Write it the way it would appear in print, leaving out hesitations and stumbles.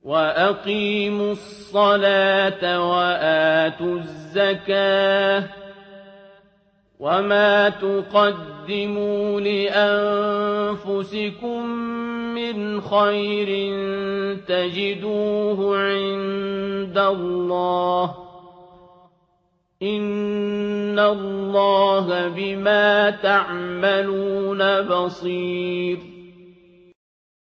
وَأَقِيمُوا الصَّلَاةَ وَآتُوا الزَّكَاةَ وَمَا تُقَدِّمُوا لِأَنفُسِكُم مِّنْ خَيْرٍ تَجِدُوهُ عِندَ اللَّهِ ۗ إِنَّ اللَّهَ بِمَا تَعْمَلُونَ بَصِيرٌ